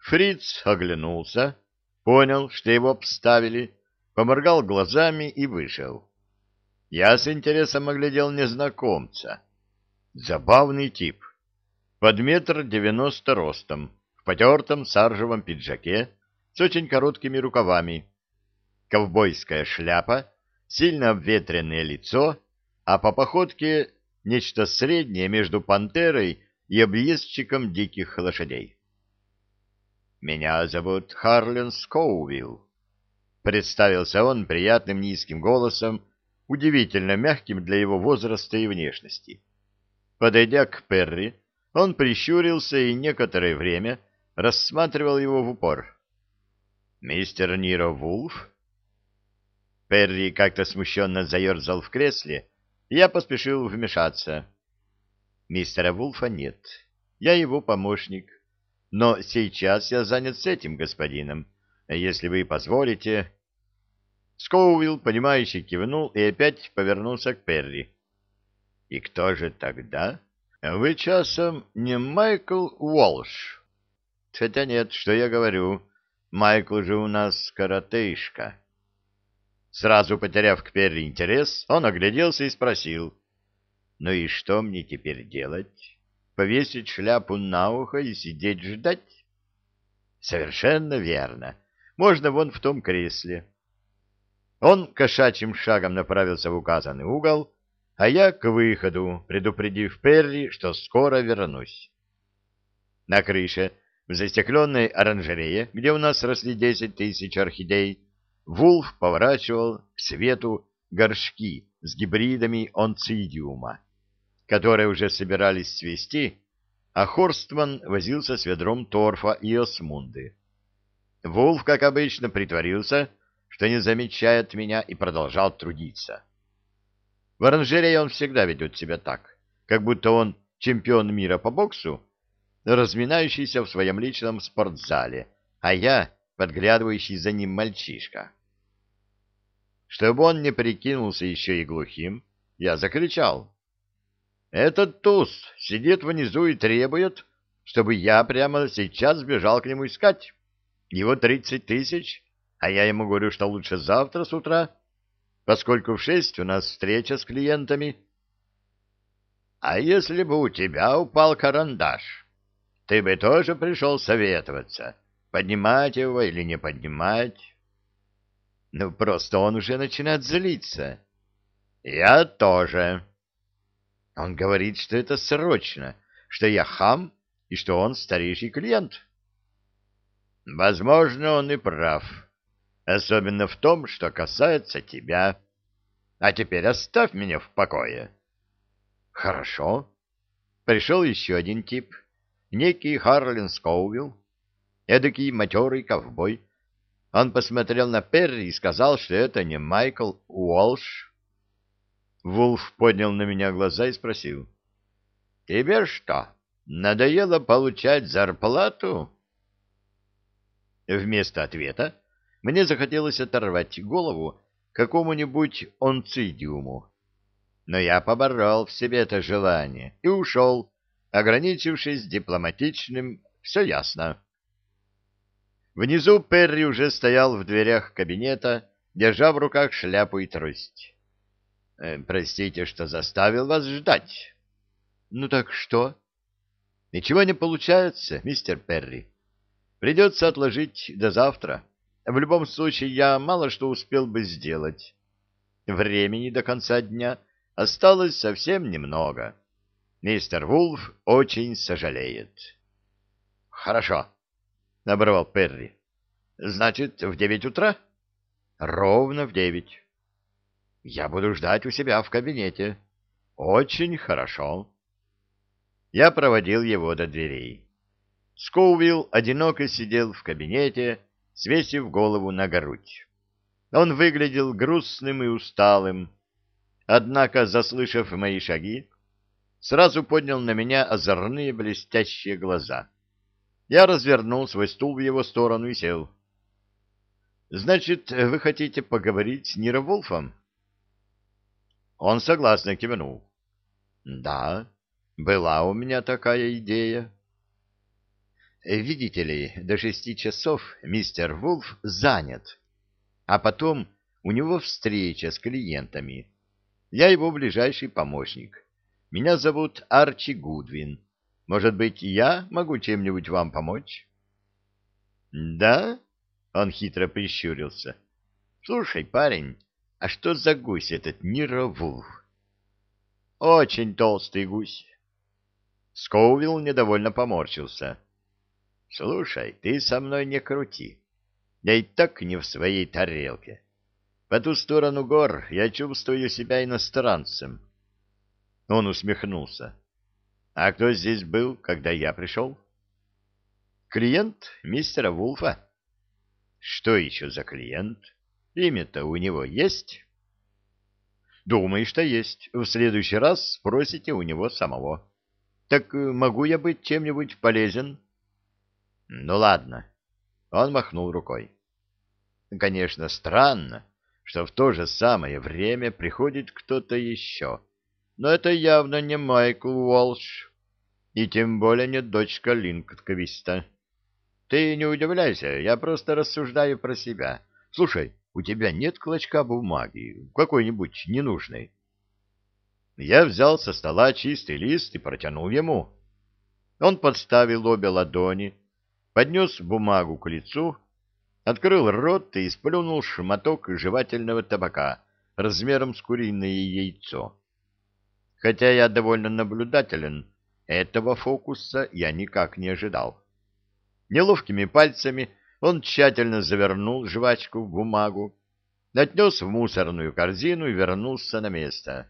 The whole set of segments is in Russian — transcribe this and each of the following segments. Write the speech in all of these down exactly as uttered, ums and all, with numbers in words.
Фриц оглянулся, понял, что его обставили, поморгал глазами и вышел. Я с интересом оглядел незнакомца. Забавный тип. Под метр девяносто ростом, в потертом саржевом пиджаке с очень короткими рукавами, ковбойская шляпа, сильно обветренное лицо, а по походке нечто среднее между пантерой и объездчиком диких лошадей. «Меня зовут Харлен Скоувилл», — представился он приятным низким голосом, удивительно мягким для его возраста и внешности. Подойдя к Перри, он прищурился и некоторое время рассматривал его в упор. «Мистер Ниро Вулф?» Перри как-то смущенно заерзал в кресле, и я поспешил вмешаться. «Мистера Вулфа нет. Я его помощник. Но сейчас я занят с этим господином. Если вы позволите...» Скоувилл, понимающе кивнул и опять повернулся к Перри. «И кто же тогда? Вы часом не Майкл Уолш?» «Хотя нет, что я говорю. Майкл же у нас коротышка». Сразу потеряв к Перри интерес, он огляделся и спросил: «Ну и что мне теперь делать? Повесить шляпу на ухо и сидеть ждать?» «Совершенно верно. Можно вон в том кресле». Он кошачьим шагом направился в указанный угол, а я к выходу, предупредив Перри, что скоро вернусь. На крыше, в застекленной оранжерее, где у нас росли десять тысяч орхидей, Вулф поворачивал к свету горшки с гибридами онцидиума, которые уже собирались цвести, а Хорстман возился с ведром торфа и осмунды. Вулф, как обычно, притворился, что не замечает меня, и продолжал трудиться. В оранжерее он всегда ведет себя так, как будто он чемпион мира по боксу, разминающийся в своем личном спортзале, а я подглядывающий за ним мальчишка. Чтобы он не прикинулся еще и глухим, я закричал: «Этот туз сидит внизу и требует, чтобы я прямо сейчас бежал к нему искать. Его тридцать тысяч, а я ему говорю, что лучше завтра с утра, поскольку в шесть у нас встреча с клиентами». «А если бы у тебя упал карандаш, ты бы тоже пришел советоваться, поднимать его или не поднимать?» «Ну, просто он уже начинает злиться». «Я тоже». «Он говорит, что это срочно, что я хам и что он старейший клиент». «Возможно, он и прав, особенно в том, что касается тебя. А теперь оставь меня в покое». «Хорошо». Пришел еще один тип, некий Харлен Скоувилл, эдакий матерый ковбой. Он посмотрел на Перри и сказал, что это не Майкл Уолш. Вулф поднял на меня глаза и спросил: «Тебе что, надоело получать зарплату?» Вместо ответа мне захотелось оторвать голову какому-нибудь онцидиуму. Но я поборол в себе это желание и ушел, ограничившись дипломатичным «все ясно». Внизу Перри уже стоял в дверях кабинета, держа в руках шляпу и трость. «Э, «Простите, что заставил вас ждать». «Ну так что?» «Ничего не получается, мистер Перри. Придется отложить до завтра. В любом случае, я мало что успел бы сделать. Времени до конца дня осталось совсем немного. Мистер Вулф очень сожалеет». «Хорошо», — оборвал Перри. «Значит, в девять утра?» «Ровно в девять». «Я буду ждать у себя в кабинете». «Очень хорошо». Я проводил его до дверей. Скоувилл одиноко сидел в кабинете, свесив голову на грудь. Он выглядел грустным и усталым, однако, заслышав мои шаги, сразу поднял на меня озорные блестящие глаза. Я развернул свой стул в его сторону и сел. «Значит, вы хотите поговорить с Ниро Вулфом?» Он согласно кивнул. «Да, была у меня такая идея». видите ли, до шести часов мистер Вулф занят, а потом у него встреча с клиентами. Я его ближайший помощник. Меня зовут Арчи Гудвин. Может быть, я могу чем-нибудь вам помочь? — Да? — он хитро прищурился. — Слушай, парень, а что за гусь этот Ниро Вулф? — Очень толстый гусь. Скоувилл недовольно поморщился. — Слушай, ты со мной не крути. Я и так не в своей тарелке. По ту сторону гор я чувствую себя иностранцем. Он усмехнулся. — А кто здесь был, когда я пришел? — Клиент мистера Вулфа. — Что еще за клиент? Имя-то у него есть? — Думаю, что есть. В следующий раз спросите у него самого. — Так могу я быть чем-нибудь полезен? — Ну, ладно. Он махнул рукой. — Конечно, странно, что в то же самое время приходит кто-то еще. Но это явно не Майкл Уолш, и тем более не дочка Линквиста. Ты не удивляйся, я просто рассуждаю про себя. Слушай, у тебя нет клочка бумаги, какой-нибудь ненужной? Я взял со стола чистый лист и протянул ему. Он подставил обе ладони, поднес бумагу к лицу, открыл рот и сплюнул шматок жевательного табака размером с куриное яйцо. Хотя я довольно наблюдателен, этого фокуса я никак не ожидал. Неловкими пальцами он тщательно завернул жвачку в бумагу, отнес в мусорную корзину и вернулся на место.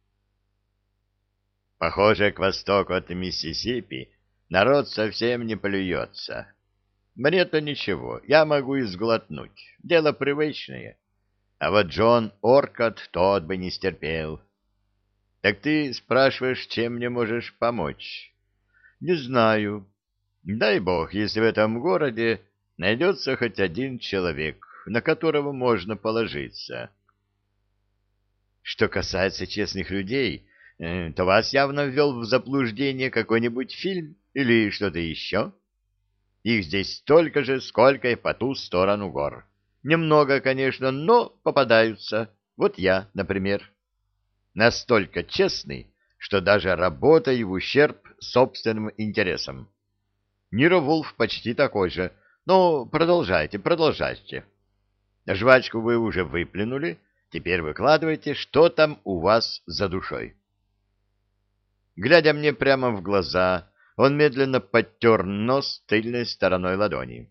Похоже, к востоку от Миссисипи народ совсем не плюется. Мне-то ничего, я могу изглотнуть, дело привычное. А вот Джон Оркот тот бы не стерпел. Так ты спрашиваешь, чем мне можешь помочь? Не знаю. Дай бог, если в этом городе найдется хоть один человек, на которого можно положиться. Что касается честных людей, то вас явно ввел в заблуждение какой-нибудь фильм или что-то еще. Их здесь столько же, сколько и по ту сторону гор. Немного, конечно, но попадаются. Вот я, например. Настолько честный, что даже работаю в ущерб собственным интересам. Ниро Вулф почти такой же. Но продолжайте, продолжайте. Жвачку вы уже выплюнули, теперь выкладывайте, что там у вас за душой. Глядя мне прямо в глаза, он медленно подтер нос тыльной стороной ладони.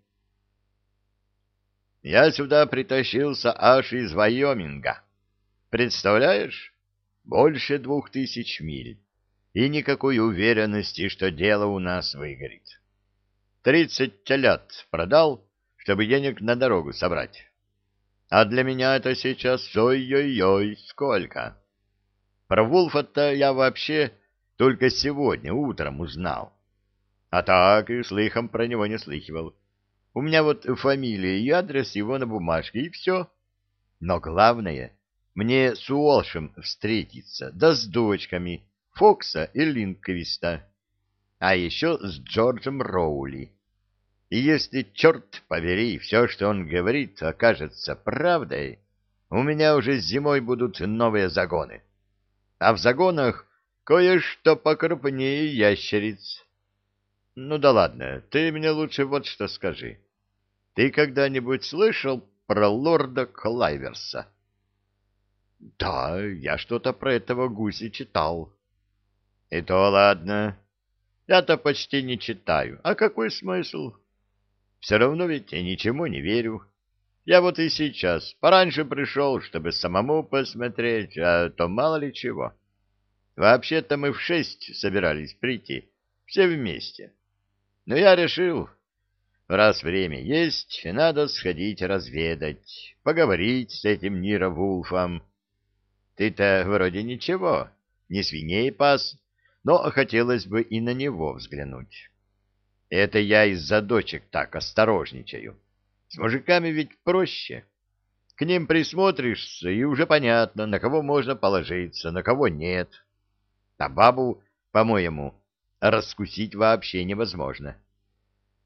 Я сюда притащился аж из Вайоминга. Представляешь? Больше двух тысяч миль. И никакой уверенности, что дело у нас выгорит. Тридцать телят продал, чтобы денег на дорогу собрать. А для меня это сейчас ой-ой-ой сколько. Про Вулфа-то я вообще только сегодня утром узнал. А так и слыхом про него не слыхивал. У меня вот фамилия и адрес его на бумажке, и все. Но главное, мне с Уолшем встретиться, да с дочками Фокса и Линквиста, а еще с Джорджем Роули. И если, черт побери, все, что он говорит, окажется правдой, у меня уже зимой будут новые загоны. А в загонах кое-что покрупнее ящериц. Ну да ладно, ты мне лучше вот что скажи. Ты когда-нибудь слышал про лорда Клайверса? Да, я что-то про этого гуся читал. И то ладно. Я-то почти не читаю. А какой смысл? Все равно ведь я ничему не верю. Я вот и сейчас пораньше пришел, чтобы самому посмотреть, а то мало ли чего. Вообще-то мы в шесть собирались прийти, все вместе. Но я решил, раз время есть, надо сходить разведать, поговорить с этим Ниро Вулфом. Ты-то вроде ничего, не свиней пас, но хотелось бы и на него взглянуть. Это я из-за дочек так осторожничаю. С мужиками ведь проще. К ним присмотришься, и уже понятно, на кого можно положиться, на кого нет. А бабу, по-моему, раскусить вообще невозможно.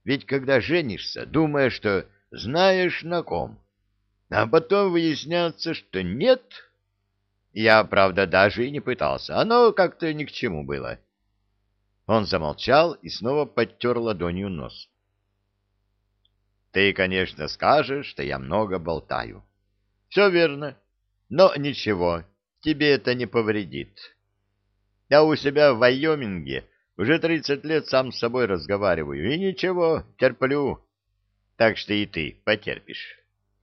Ведь когда женишься, думаешь, что знаешь на ком, а потом выясняется, что нет. Я, правда, даже и не пытался, оно как-то ни к чему было. Он замолчал и снова подтер ладонью нос. Ты, конечно, скажешь, что я много болтаю. Все верно, но ничего, тебе это не повредит. Я у себя в Вайоминге уже тридцать лет сам с собой разговариваю, и ничего, терплю. Так что и ты потерпишь.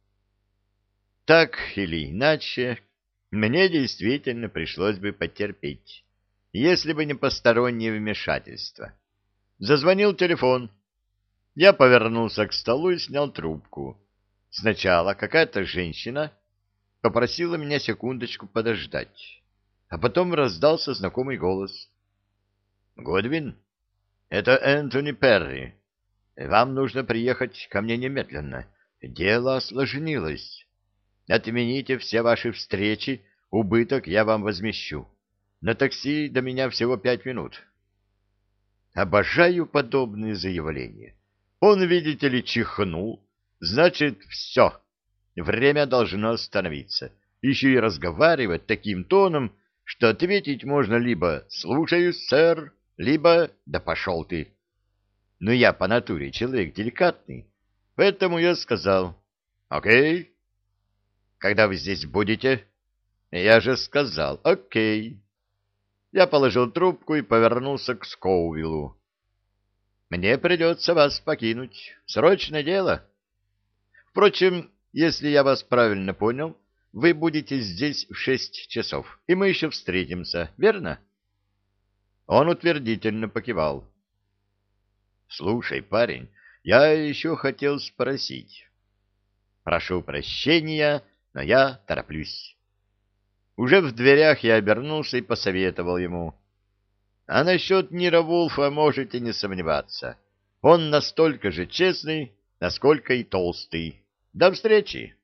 Так или иначе, мне действительно пришлось бы потерпеть, если бы не постороннее вмешательство. Зазвонил телефон. Я повернулся к столу и снял трубку. Сначала какая-то женщина попросила меня секундочку подождать, а потом раздался знакомый голос. «Годвин, это Энтони Перри. Вам нужно приехать ко мне немедленно. Дело осложнилось. Отмените все ваши встречи, убыток я вам возмещу. На такси до меня всего пять минут». Обожаю подобные заявления. Он, видите ли, чихнул. Значит, все. Время должно остановиться. Еще и разговаривать таким тоном, что ответить можно либо «слушаюсь, сэр», либо «да пошел ты». Но я по натуре человек деликатный, поэтому я сказал «окей». «Когда вы здесь будете?» «Я же сказал «окей». Я положил трубку и повернулся к Скоувиллу. «Мне придется вас покинуть. Срочное дело. Впрочем, если я вас правильно понял, вы будете здесь в шесть часов, и мы еще встретимся, верно?» Он утвердительно покивал. «Слушай, парень, я еще хотел спросить. Прошу прощения, но я тороплюсь». Уже в дверях я обернулся и посоветовал ему. «А насчет Нира Вулфа можете не сомневаться. Он настолько же честный, насколько и толстый. До встречи!»